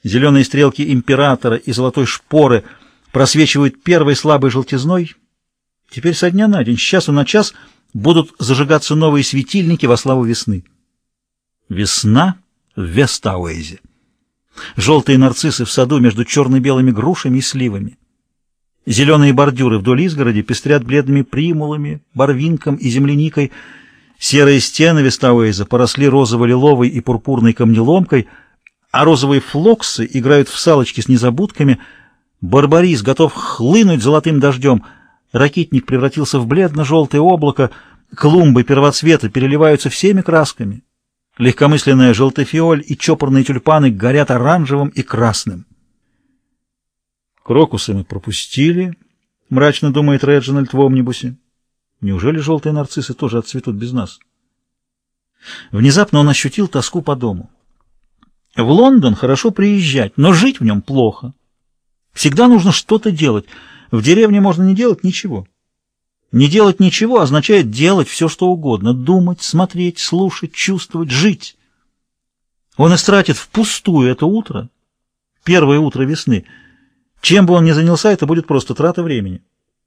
Зеленые стрелки императора и золотой шпоры просвечивают первой слабой желтизной. Теперь со дня на день, с часу на час будут зажигаться новые светильники во славу весны. Весна в Вестауэзе. Желтые нарциссы в саду между черно-белыми грушами и сливами. Зеленые бордюры вдоль изгороди пестрят бледными примулами, барвинком и земляникой. Серые стены Вестауэза поросли розово-лиловой и пурпурной камнеломкой, а розовые флоксы играют в салочки с незабудками. Барбарис готов хлынуть золотым дождем. Ракитник превратился в бледно-желтое облако. Клумбы первоцвета переливаются всеми красками. Легкомысленная желтофиоль и чопорные тюльпаны горят оранжевым и красным. Крокусы мы пропустили, мрачно думает Реджинальд в омнибусе. Неужели желтые нарциссы тоже отцветут без нас? Внезапно он ощутил тоску по дому. В Лондон хорошо приезжать, но жить в нем плохо. Всегда нужно что-то делать. В деревне можно не делать ничего. Не делать ничего означает делать все, что угодно. Думать, смотреть, слушать, чувствовать, жить. Он истратит впустую это утро, первое утро весны. Чем бы он ни занялся, это будет просто трата времени.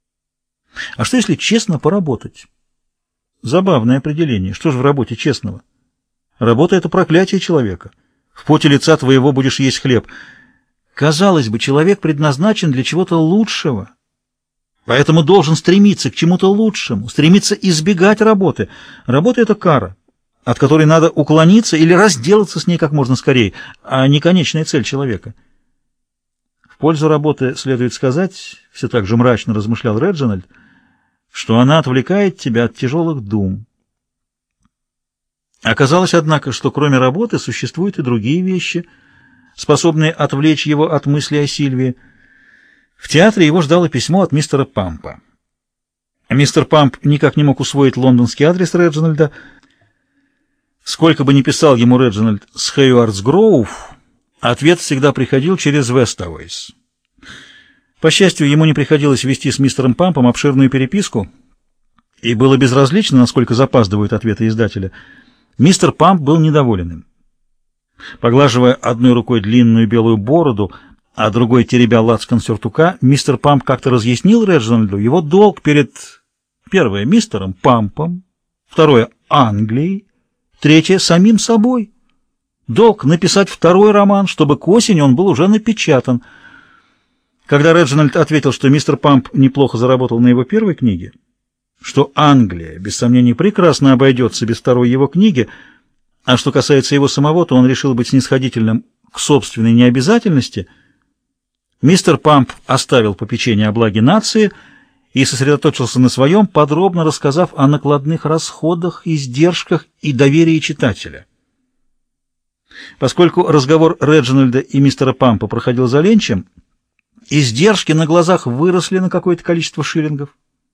А что, если честно поработать? Забавное определение. Что же в работе честного? Работа — это проклятие человека. В поте лица твоего будешь есть хлеб. Казалось бы, человек предназначен для чего-то лучшего. Поэтому должен стремиться к чему-то лучшему, стремиться избегать работы. Работа — это кара, от которой надо уклониться или разделаться с ней как можно скорее, а не конечная цель человека. В пользу работы следует сказать, все так же мрачно размышлял Реджинальд, что она отвлекает тебя от тяжелых дум. Оказалось, однако, что кроме работы существуют и другие вещи, способные отвлечь его от мысли о Сильвии. В театре его ждало письмо от мистера Пампа. Мистер Памп никак не мог усвоить лондонский адрес Реджинальда. Сколько бы ни писал ему Реджинальд с Хейуардс-Гроув, ответ всегда приходил через Вестауэйз. По счастью, ему не приходилось вести с мистером Пампом обширную переписку, и было безразлично, насколько запаздывают ответы издателя. Мистер Памп был недоволен им. Поглаживая одной рукой длинную белую бороду, а другой теребя лацкан сюртука, мистер Памп как-то разъяснил Реджинальду его долг перед, первое, мистером Пампом, второе, Англией, третье, самим собой. Долг написать второй роман, чтобы к осени он был уже напечатан. Когда Реджинальд ответил, что мистер Памп неплохо заработал на его первой книге, что Англия, без сомнений, прекрасно обойдется без второй его книги, а что касается его самого, то он решил быть снисходительным к собственной необязательности, мистер Памп оставил попечение о благе нации и сосредоточился на своем, подробно рассказав о накладных расходах, издержках и доверии читателя. Поскольку разговор Реджинальда и мистера Пампа проходил за ленчем, издержки на глазах выросли на какое-то количество шиллингов.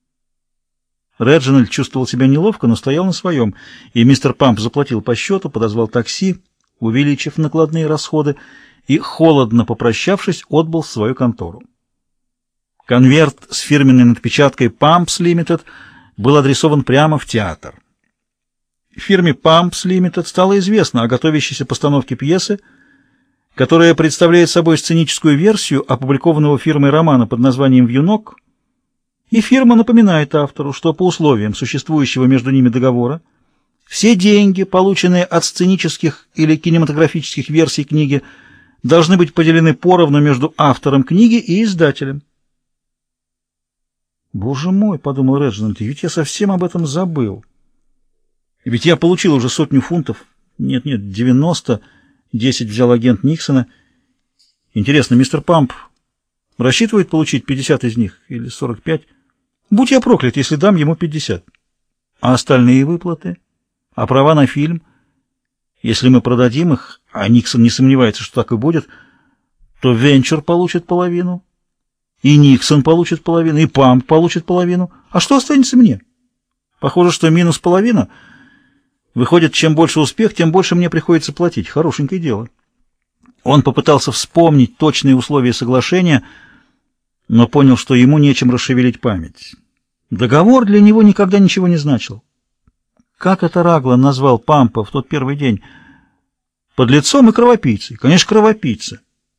Реджинальд чувствовал себя неловко, но стоял на своем, и мистер Памп заплатил по счету, подозвал такси, увеличив накладные расходы, и, холодно попрощавшись, отбыл в свою контору. Конверт с фирменной надпечаткой «Pumps Limited» был адресован прямо в театр. Фирме «Pumps Limited» стало известно о готовящейся постановке пьесы, которая представляет собой сценическую версию опубликованного фирмой романа под названием «Вьюнок», и фирма напоминает автору, что по условиям существующего между ними договора все деньги, полученные от сценических или кинематографических версий книги, должны быть поделены поровну между автором книги и издателем. «Боже мой», — подумал Реджинальд, — «ведь я совсем об этом забыл. Ведь я получил уже 100 фунтов. Нет, 90. 10 взял агент Никсона. Интересно, мистер Памп рассчитывает получить 50 из них или 45? Будь я проклят, если дам ему 50. А остальные выплаты? А права на фильм? Если мы продадим их, а Никсон не сомневается, что так и будет, то Венчур получит половину, и Никсон получит половину, и Памп получит половину. А что останется мне? Похоже, что минус половина. Выходит, чем больше успех, тем больше мне приходится платить. Хорошенькое дело». Он попытался вспомнить точные условия соглашения, но понял, что ему нечем расшевелить память. Договор для него никогда ничего не значил. Как это Раглан назвал Пампа в тот первый день? Подлецом и кровопийцей. Конечно, кровопийца.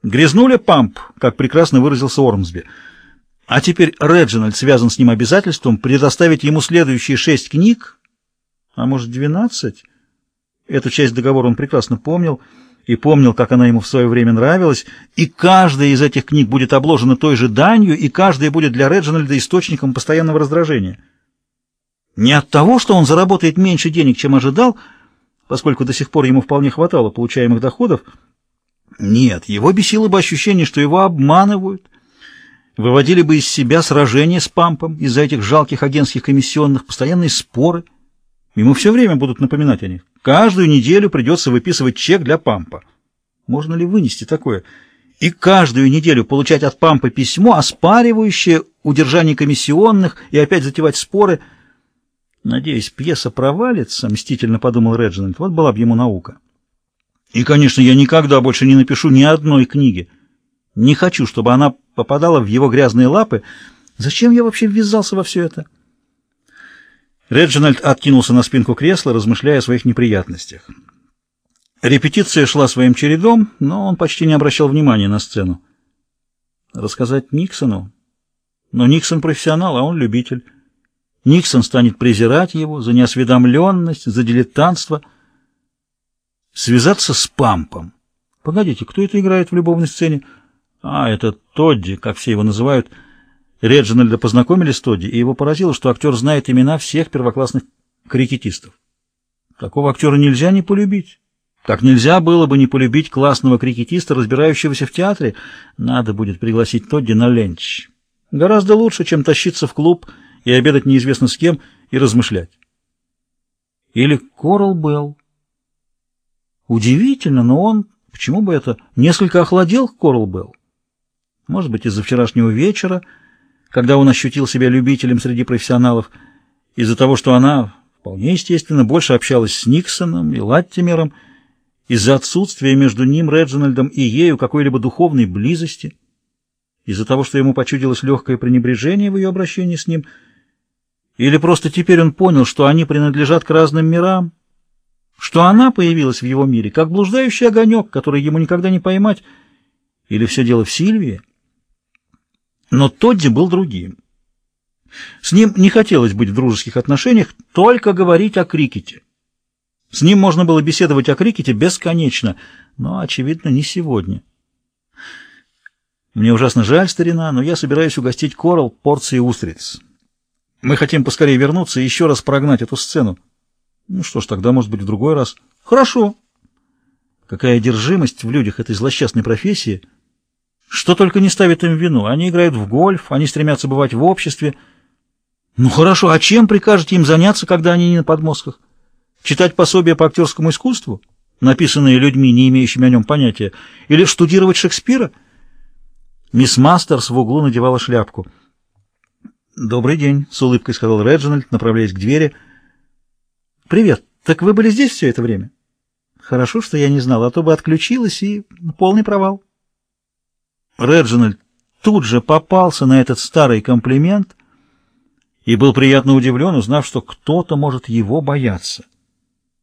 Грязнуля Памп, как прекрасно выразился Ормсби. А теперь Реджинальд связан с ним обязательством предоставить ему следующие 6 книг, а может 12. Эту часть договора он прекрасно помнил, и помнил, как она ему в свое время нравилась, и каждая из этих книг будет обложена той же данью, и каждая будет для Реджинальда источником постоянного раздражения. Не от того, что он заработает меньше денег, чем ожидал, поскольку до сих пор ему вполне хватало получаемых доходов. Нет, его бесило бы ощущение, что его обманывают, выводили бы из себя сражения с Пампом из-за этих жалких агентских комиссионных, постоянные споры. Ему все время будут напоминать о них. Каждую неделю придется выписывать чек для Пампа. Можно ли вынести такое? И каждую неделю получать от Пампа письмо, оспаривающее удержание комиссионных, и опять затевать споры. Надеюсь, пьеса провалится, мстительно подумал Реджинальд. Вот была бы ему наука. И, конечно, я никогда больше не напишу ни одной книги. Не хочу, чтобы она попадала в его грязные лапы. Зачем я вообще ввязался во все это? Реджинальд откинулся на спинку кресла, размышляя о своих неприятностях. Репетиция шла своим чередом, но он почти не обращал внимания на сцену. Рассказать Никсону? Но Никсон профессионал, а он любитель. Никсон станет презирать его за неосведомленность, за дилетантство. Связаться с Пампом. Погодите, кто это играет в любовной сцене? А, это Тодди, как все его называют. Реджинальда познакомили с Тодди, и его поразило, что актер знает имена всех первоклассных крикетистов. Такого актера нельзя не полюбить. Как нельзя было бы не полюбить классного крикетиста, разбирающегося в театре. Надо будет пригласить Тодди на ленч. Гораздо лучше, чем тащиться в клуб и обедать неизвестно с кем и размышлять. Или Корал Белл. Удивительно, но он, почему бы это, несколько охладел к Корал Белл. Может быть, из-за вчерашнего вечера, когда он ощутил себя любителем среди профессионалов, из-за того, что она, вполне естественно, больше общалась с Никсоном и Латтимером, из-за отсутствия между ним, Реджинальдом, и ею какой-либо духовной близости, из-за того, что ему почудилось легкое пренебрежение в ее обращении с ним, или просто теперь он понял, что они принадлежат к разным мирам, что она появилась в его мире, как блуждающий огонек, который ему никогда не поймать, или все дело в Сильвии. Но Тодди был другим. С ним не хотелось быть в дружеских отношениях, только говорить о крикете. С ним можно было беседовать о крикете бесконечно, но, очевидно, не сегодня. Мне ужасно жаль, старина, но я собираюсь угостить Корал порцией устриц. Мы хотим поскорее вернуться и еще раз прогнать эту сцену. Ну что ж, тогда, может быть, в другой раз. Хорошо. Какая одержимость в людях этой злосчастной профессии. Что только не ставит им в вину. Они играют в гольф, они стремятся бывать в обществе. Ну хорошо, а чем прикажете им заняться, когда они не на подмостках? Читать пособия по актерскому искусству, написанные людьми, не имеющими о нем понятия, или штудировать Шекспира? Мисс Мастерс в углу надевала шляпку. «Добрый день», — с улыбкой сказал Реджинальд, направляясь к двери. «Привет. Так вы были здесь все это время?» «Хорошо, что я не знал, а то бы отключилась и полный провал». Реджинальд тут же попался на этот старый комплимент и был приятно удивлен, узнав, что кто-то может его бояться.